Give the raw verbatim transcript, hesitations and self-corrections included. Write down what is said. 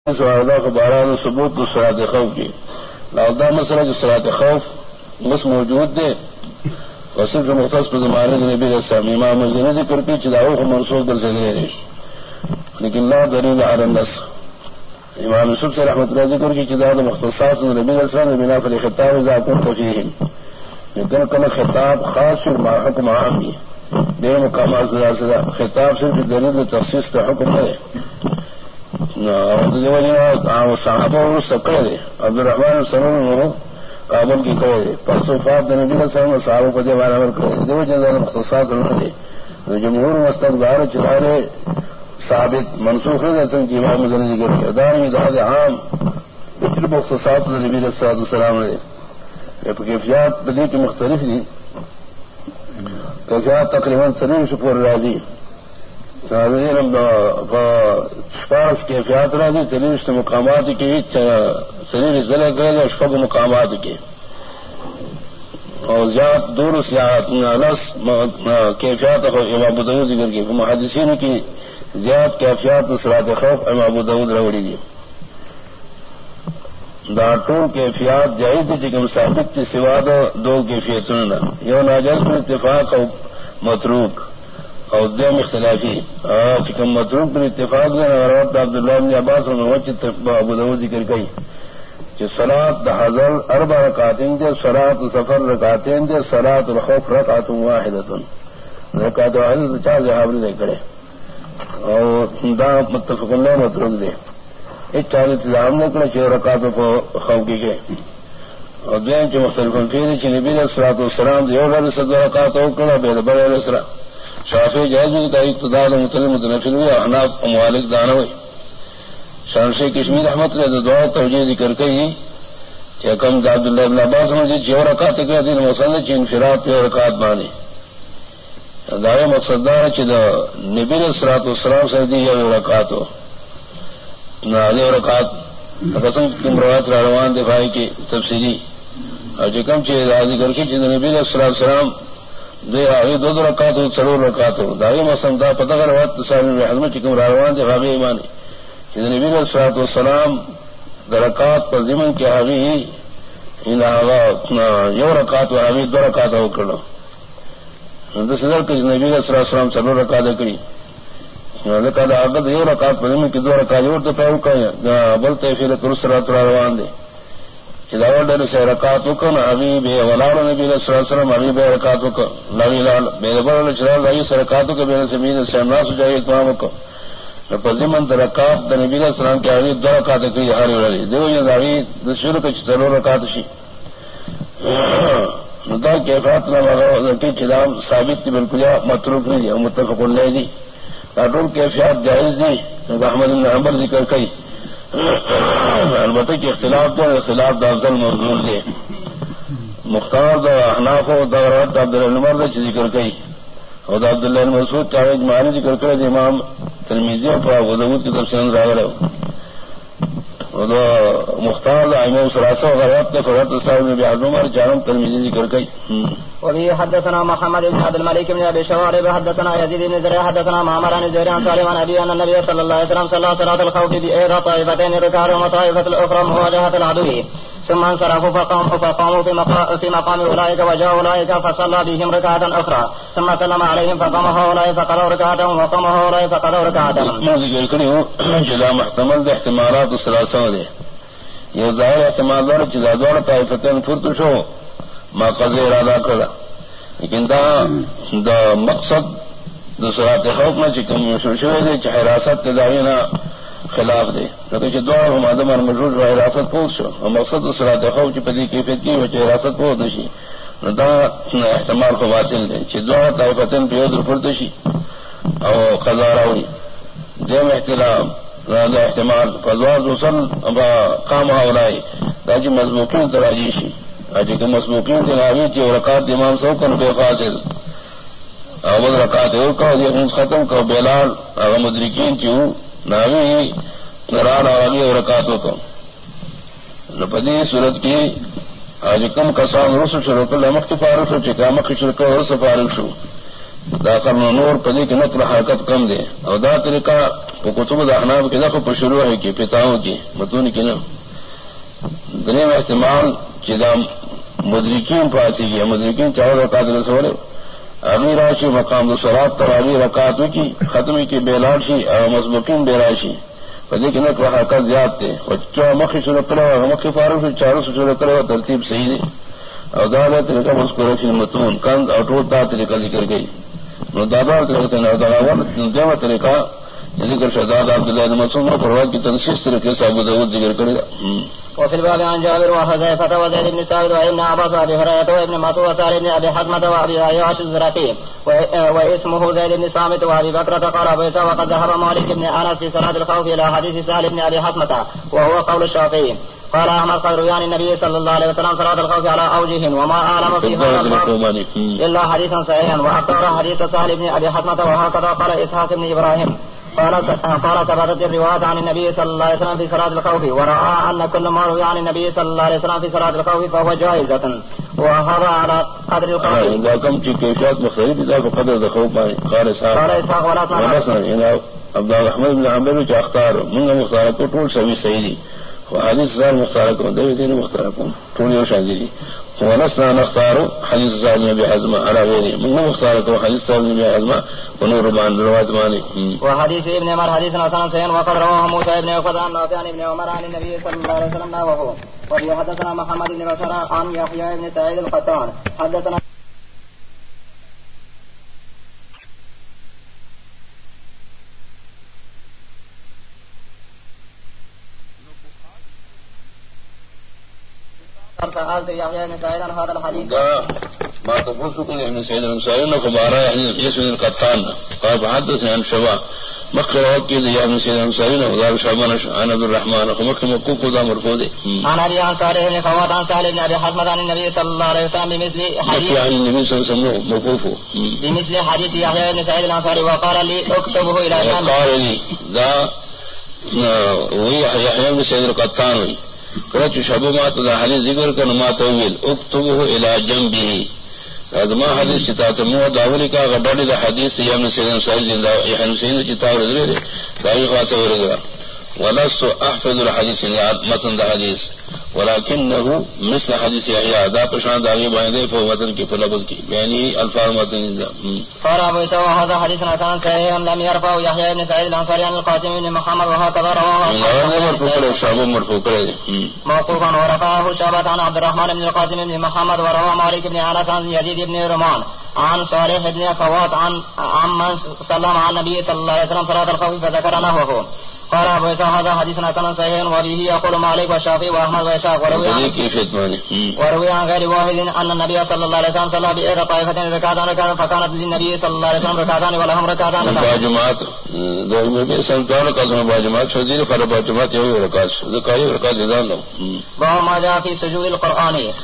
سوالدہ کو بارہ ثبوت کو صلاۃ خوف کی لاؤدہ مسئلہ جو صلاۃ خوف بس موجود دے اور صرف مختص پر زمانے نبی السلام امام مزید ذکر کی چداؤ کو منسوخ کر سکے رہے لیکن لا دلیل علی النسخ امام یوسف سے رحمۃ اللہ ذکر کی چدا مختصات نبی السلام نے بنا فل خطاب اذا كنت فيهم لیکن کل خطاب خاص اور حکم عام ہے بے مقامات سزا خطاب صرف دلیل تخصیص کا حکم ہے صحابہ سکڑے دے عبد الرحمان سرون کابل کی کرے دے پسوفات نبی صاحب صحابوں کو دیوان عمل کرے دے جزا مخصوصات دے جمہور مستقبار چلارے ثابت منسوخ ہے کہ امام مزن ذکر کیا دار مداد عام اتنے مخصوصات نبی صلی اللہ علیہ وسلم نے کیفیات بدی کی مختلف تھی کیفیات تقریباً سلیم شکور راضی شپارس کیفیات راضی سلیش مقامات کی سلیش ضلع گئے اشفق مقامات کے اور زیاد دور سیاحت کیفیات امام ابو داؤد ذکر کی محدثین کی زیاد کیفیات صلاۃ خوف امام ابو داؤد روڑی دی داٹو کیفیات جائز چکم ثابت کی سوا دو کیفیتوں یو ناجائز پر اتفاق اور متروک اور دیم اختلافی چکم متروک پر اتفاق روایت عبداللہ بن عباس ابو داؤد ذکر کی کہ صلاۃ حضر اربع رکعتین دے صلاۃ سفر رکعتین دے صلاۃ الخوف رکعت واحدۃ رکعت واحدۃ چار حاضر دے کرے اور دا متفق علیہ متروک دے ایک چار انتظام نے کرے چھ رکعت خوف کی گئے اور دین کے مختلف پھر کہ نبی علیہ الصلوۃ والسلام دے اور صد رکعت او کرے بے بڑے اسرا شافعی جائز کا اقتدار متلم متنفل ہوئے احناف موالک دانا ہوئے شمشی کشمیر احمد نے دعا توجہ ذکر کی کہ کم عبداللہ ابن عباس نے جو رکعت کے دن مسند چین انفراد پہ رکعت بانے دعوے مقصد دار چ نبی علیہ الصلوۃ والسلام سے دی یہ رکعت ہو نہ رکعت قسم کی روایت روان دفاعی کی تفصیلی اور جکم چیز ذکر کی کہ نبی علیہ الصلوۃ والسلام دے آگے دو دو رکعت ہو ضرور رکعت ہو داغی مسلم دا پتہ کر روایت تصاویر حضمت چکم روان دفاعی ایمان کہ نبی علیہ الصلوۃ والسلام درکات پر ضمن کے حاوی ان یو رکعت و حاوی دو رکعت ہو کرنا دس ہزار کہ نبی علیہ الصلوۃ والسلام ضرور رکعت کری لقد عقد یو رکعت پر ضمن کی دو رکعت اور تو پاو کا بولتے پھر کرسرات روان دے چلاوڑ ڈر سے رکعت کو نہ ابھی بے ولاڑ نبی علیہ الصلوۃ والسلام ابھی بے رکعت کو نبی لال بے بڑا چلا لائی سرکاتوں کے بے زمین سے ناس جائے تمام کو پزمن رکعت نبی علیہ السلام کے ابھی دو رکعت کی ہر والی دیو یہ داوی شروع کے چلو رکعت شی مدعا کے فات نہ کی کلام ثابت تھی بالکل متروک نہیں ہے متفق علیہ دی کاٹول کیفیات جائز دی احمد بن حنبل ذکر کی البتہ کہ اختلاف دو اختلاف دا افضل مضمون دے مختار دا احناف و دا روایت عبداللہ بن عمر دا ذکر کی اور دا عبداللہ بن مسعود چاہے اجماعی ذکر کرے امام ترمذی اور ابو داؤد کی طرف سے ظاہر ہے اور دا مختار دا امام ثلاثہ و روایت کا روایت صاحب نے بیان عمر جانم ترمذی ذکر کی وبه حدثنا محمد بن عبد الملك بن ابي شوارب حدثنا يزيد بن زريع حدثنا معمر عن زهير عن سالم عن ابي ان النبي صلى الله عليه وسلم صلى صلاه الخوف باحدى طائفتين ركعه وطائفه الاخرى مواجهه العدو ثم انصرفوا فقاموا فقاموا في مقام في مقام اولئك وجاء اولئك فصلى بهم ركعه اخرى ثم سلم عليهم فقام هؤلاء فقضوا ركعه وقام هؤلاء فقضوا ركعه ذکر کریو جلا محتمل احتمالات الثلاثه دے یہ ظاہر احتمال دار چیز دوڑ طائفتین فرت شو ما قضی ارادہ کرا لیکن دا دا مقصد دا صلاۃ خوف میں چکم شوشوے دے چاہے حراست کے داوینا خلاف دے لیکن چھ دوڑ ہم آدم اور مجرور و حراست پوچھ شو اور مقصد دا صلاۃ خوف چھ پدی کیفیت کی وچہ حراست پوچھ دشی دا احتمال کو باطل دے چھ دوڑ طائفتین پیودر فرتشی اور قضا راوی دیم احترام دا احتمال فضوار دوسل قام ہاولائی دا جی مضبوقین تراجیشی اجی کہ مسبوقین کے نامی کی رکعت امام سو کن بے فاصل اول رکعت اور کا یہ ختم کا بلال اگر مدرکین کی نامی نران عربی اور رکعتوں کو نپدی صورت کی آج کم کسان رسو شروع کر لمک کی فارغ ہو چکا مکھ شروع کر رسو فارغ شو داخل نور پدی کی نقل حرکت کم دے اور دا طریقہ کتب احناف کے دخل پر شروع ہے کہ فتاؤں کی متون کی نا دنیا میں احتمال چدا مدرکین پاتی گیا مدرکین چاہے رکعت رسول ابھی راشی مقام دوسرات پر ابھی رکعت کی ختمی کی بیلاشی اور مسبقین بیلاشی پدی کی نقل حرکت زیاد تھے اور چو مکھی شروع کرے اور مکھی فاروق سے چاروں سے شروع کرے اور ترتیب صحیح ہے اور دادا طریقہ مسکور متون کند اور ٹوٹ دا طریقہ ذکر گئی دادا دیوا طریقہ ذکر شہزاد عبداللہ مسعود پرواد کی تنسیص طریقے سے ابو داؤد ذکر کرے گا. وفي الباب عن جابر وحذيفة وزيد بن ثابت وابن عباس وابي هريرة وابن مسعود وسالم بن ابي حزمة وابي عياش الزرقي واسمه زيد بن صامت وابي بكرة قال ابو عيسى وقد ذهب مالك بن انس في صلاة الخوف الى حديث سالم بن ابي حزمة وهو قول الشافعي. قال احمد قد روي عن النبي صلى الله عليه وسلم صلاة الخوف على اوجه وما اعلم في هذا الباب الا حديثا صحيحا واختار حديث سالم بن ابي حزمة وهكذا قال اسحاق بن ابراهيم قال قال ثبتت الروايات عن النبي صلى الله عليه وسلم في صلاة الخوف ورأى أن كل ما روي عن النبي صلى الله عليه وسلم في صلاة الخوف فهو جائزة وهذا على قدر الخوف. إذا كم في كيفيات مختلفة إذا فقدر الخوف قال إسحاق قال إسحاق ولا تنسى إن عبد الرحمن بن عمرو اختار من مختاركم طول سوي سيدي وحديث صار مختاركم دين مختاركم طول يوشادي ونسنا نختار حديث صار النبي حزمة على غيره من مختاركم حديث صار النبي حزمة ونور بان رواه مالك وحديث ابن عمر حديث حسن سين وقد رواه موسى بن عقبة عن نافع عن ابن عمر عن النبي صلى الله عليه وسلم وهو وفي حدثنا محمد بن بشر عن يحيى بن سعيد القطان حدثنا سألت يحيى بن سعيد عن هذا الحديث ما تفوسك ابن سعيد الانصاري خبره يعني اسم القطان قال حدثني عن شباب مخرج كده يا ابن سعيد الانصاري وقال شعبان عن عبد الرحمن ومخ موقوف ذا مرفوع عن ابي انصاري بن خوات عن سالم بن ابي حزمة عن النبي صلى الله عليه وسلم بمثل حديث عن النبي صلى الله عليه وسلم موقوف بمثل حديث يحيى بن سعيد الانصاري وقال لي اكتبه الى جنب قال لي ذا ويحيى بن سعيد القطان کرچ شبو ما تو حدیث ذکر کر ما طویل اکتبه الى جنبه ازما حدیث چتا تمو داولی کا غډړی د حدیث یم سیدن سعید زنده یحن سین چتا ورغله دای خاصه ورغله ولست احفظ الحديث متن د حدیث ولكنه مثل حديث يحيى ذا پشان داغي باندې په متن کې په لفظ کې یعنی الفاظ متن ذا قال ابو عيسى هذا حديث حسن صحيح لم يرفع يحيى بن سعيد الانصاري عن القاسم بن محمد وهكذا رواه مرفوع شعب مرفوع موقوفا ورفعه شعبة عن عبد الرحمن بن القاسم بن محمد ورواه مالك بن انس عن يزيد بن رمان عن صالح بن خوات عن عمن سلم على النبي صلى الله عليه وسلم صلاة الخوف فذكر نحوه. قال ابو عيسى هذا حديث حسن صحيح وبه يقول مالك والشافعي واحمد واسحاق وروي وروي عن غير واحد ان النبي صلى الله عليه وسلم صلى باحدى طائفتين ركعتان ركعتان فكانت للنبي صلى الله عليه وسلم ركعتان ولهم ركعتان جماعت دو سنتان کا جماعت شدید فربا جماعت یہ رکعت ذکر رکعت اذان وما جاء في سجود القرآن